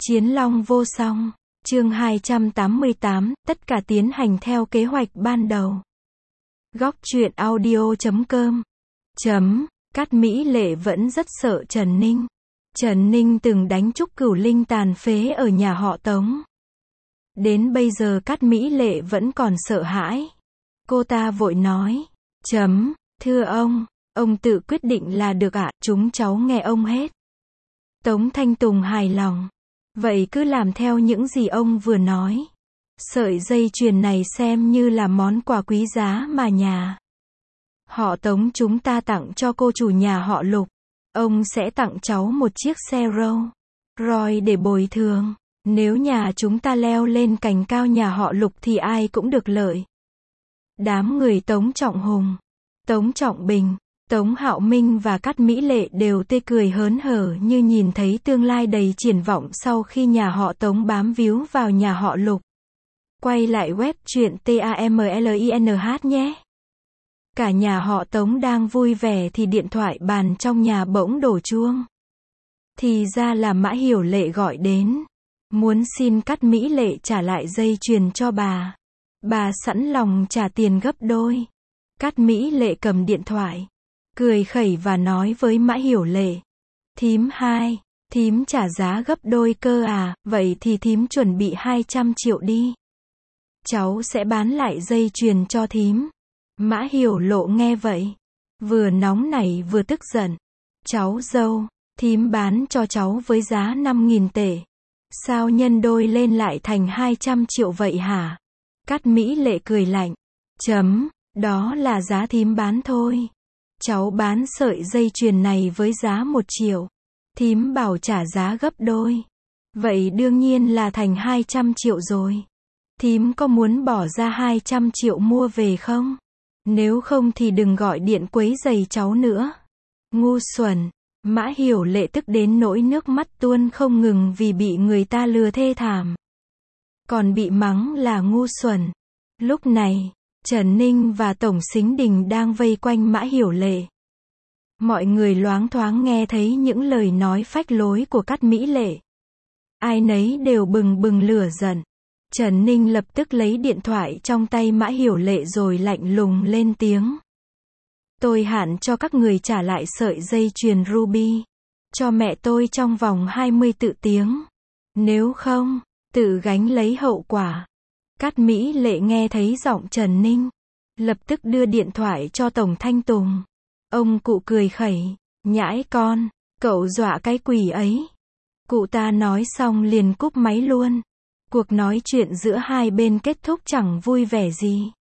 Chiến long vô song. Chương 288, tất cả tiến hành theo kế hoạch ban đầu. Góc truyện audio.com. Cát Mỹ Lệ vẫn rất sợ Trần Ninh. Trần Ninh từng đánh Trúc Cửu Linh tàn phế ở nhà họ Tống. Đến bây giờ Cát Mỹ Lệ vẫn còn sợ hãi. Cô ta vội nói. Thưa ông tự quyết định là được ạ, chúng cháu nghe ông hết. Tống Thanh Tùng hài lòng. Vậy cứ làm theo những gì ông vừa nói. Sợi dây chuyền này xem như là món quà quý giá mà nhà họ Tống chúng ta tặng cho cô chủ nhà họ Lục. Ông sẽ tặng cháu một chiếc xe Rolls Royce để bồi thường. Nếu nhà chúng ta leo lên cành cao nhà họ Lục thì ai cũng được lợi. Đám người Tống Trọng Hùng, Tống Trọng Bình, Tống Hạo Minh và Cát Mỹ Lệ đều tươi cười hớn hở như nhìn thấy tương lai đầy triển vọng sau khi nhà họ Tống bám víu vào nhà họ Lục. Quay lại web truyện TAMLINH nhé. Cả nhà họ Tống đang vui vẻ thì điện thoại bàn trong nhà bỗng đổ chuông. Thì ra là Mã Hiểu Lệ gọi đến. Muốn xin Cát Mỹ Lệ trả lại dây chuyền cho bà. Bà sẵn lòng trả tiền gấp đôi. Cát Mỹ Lệ cầm điện thoại, cười khẩy và nói với Mã Hiểu Lệ. Thím trả giá gấp đôi cơ à, vậy thì thím chuẩn bị 200 triệu đi. Cháu sẽ bán lại dây chuyền cho thím. Mã Hiểu Lộ nghe vậy, vừa nóng nảy vừa tức giận. Cháu dâu, thím bán cho cháu với giá 5.000 tệ. Sao nhân đôi lên lại thành 200 triệu vậy hả? Cát Mỹ Lệ cười lạnh. Đó là giá thím bán thôi. Cháu bán sợi dây chuyền này với giá 1 triệu. Thím bảo trả giá gấp đôi. Vậy đương nhiên là thành 200 triệu rồi. Thím có muốn bỏ ra 200 triệu mua về không? Nếu không thì đừng gọi điện quấy rầy cháu nữa. Ngu xuẩn. Mã Hiểu Lệ tức đến nỗi nước mắt tuôn không ngừng vì bị người ta lừa thê thảm. Còn bị mắng là ngu xuẩn. Lúc này, Trần Ninh và Tổng Sính Đình đang vây quanh Mã Hiểu Lệ. Mọi người loáng thoáng nghe thấy những lời nói phách lối của Cát Mỹ Lệ. Ai nấy đều bừng bừng lửa giận. Trần Ninh lập tức lấy điện thoại trong tay Mã Hiểu Lệ rồi lạnh lùng lên tiếng. Tôi hạn cho các người trả lại sợi dây chuyền Ruby cho mẹ tôi trong vòng 24 tiếng. Nếu không, tự gánh lấy hậu quả. Cát Mỹ Lệ nghe thấy giọng Trần Ninh, lập tức đưa điện thoại cho Tổng Thanh Tùng. Ông cụ cười khẩy. Nhãi con, cậu dọa cái quỷ ấy. Cụ ta nói xong liền cúp máy luôn. Cuộc nói chuyện giữa hai bên kết thúc chẳng vui vẻ gì.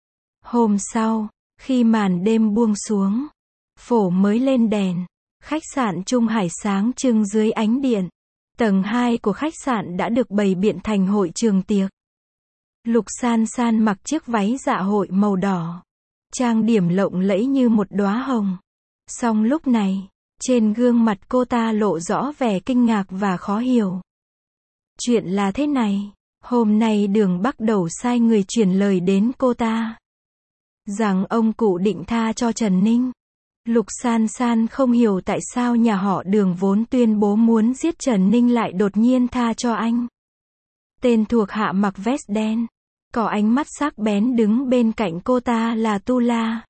Hôm sau, khi màn đêm buông xuống, phổ mới lên đèn. Khách sạn Trung Hải sáng trưng dưới ánh điện. Tầng 2 của khách sạn đã được bày biện thành hội trường tiệc. Lục San San mặc chiếc váy dạ hội màu đỏ, trang điểm lộng lẫy như một đóa hồng. Song lúc này, trên gương mặt cô ta lộ rõ vẻ kinh ngạc và khó hiểu. Chuyện là thế này, hôm nay Đường Bắc Đầu sai người truyền lời đến cô ta, rằng ông cụ định tha cho Trần Ninh. Lục San San không hiểu tại sao nhà họ Đường vốn tuyên bố muốn giết Trần Ninh lại đột nhiên tha cho anh. Tên thuộc hạ mặc vest đen, có ánh mắt sắc bén đứng bên cạnh cô ta là Tu La.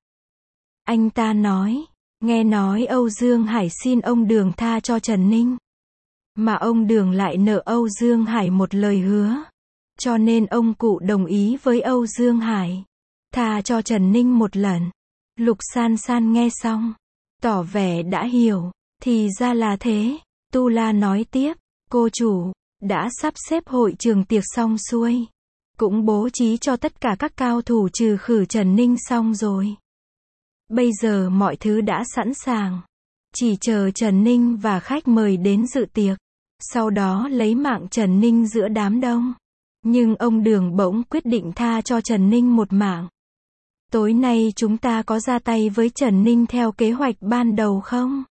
Anh ta nói, nghe nói Âu Dương Hải xin ông Đường tha cho Trần Ninh. Mà ông Đường lại nợ Âu Dương Hải một lời hứa. Cho nên ông cụ đồng ý với Âu Dương Hải, tha cho Trần Ninh một lần. Lục San San nghe xong, tỏ vẻ đã hiểu. Thì ra là thế. Tu La nói tiếp, cô chủ đã sắp xếp hội trường tiệc xong xuôi. Cũng bố trí cho tất cả các cao thủ trừ khử Trần Ninh xong rồi. Bây giờ mọi thứ đã sẵn sàng. Chỉ chờ Trần Ninh và khách mời đến dự tiệc. Sau đó lấy mạng Trần Ninh giữa đám đông. Nhưng ông Đường bỗng quyết định tha cho Trần Ninh một mạng. Tối nay chúng ta có ra tay với Trần Ninh theo kế hoạch ban đầu không?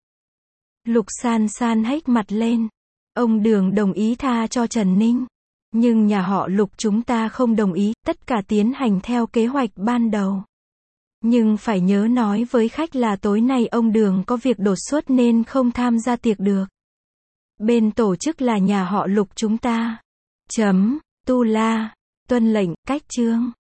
Lục San San hếch mặt lên. Ông Đường đồng ý tha cho Trần Ninh. Nhưng nhà họ Lục chúng ta không đồng ý, tất cả tiến hành theo kế hoạch ban đầu. Nhưng phải nhớ nói với khách là tối nay ông Đường có việc đột xuất nên không tham gia tiệc được. Bên tổ chức là nhà họ Lục chúng ta. Tu la. Tuân lệnh, cách chương.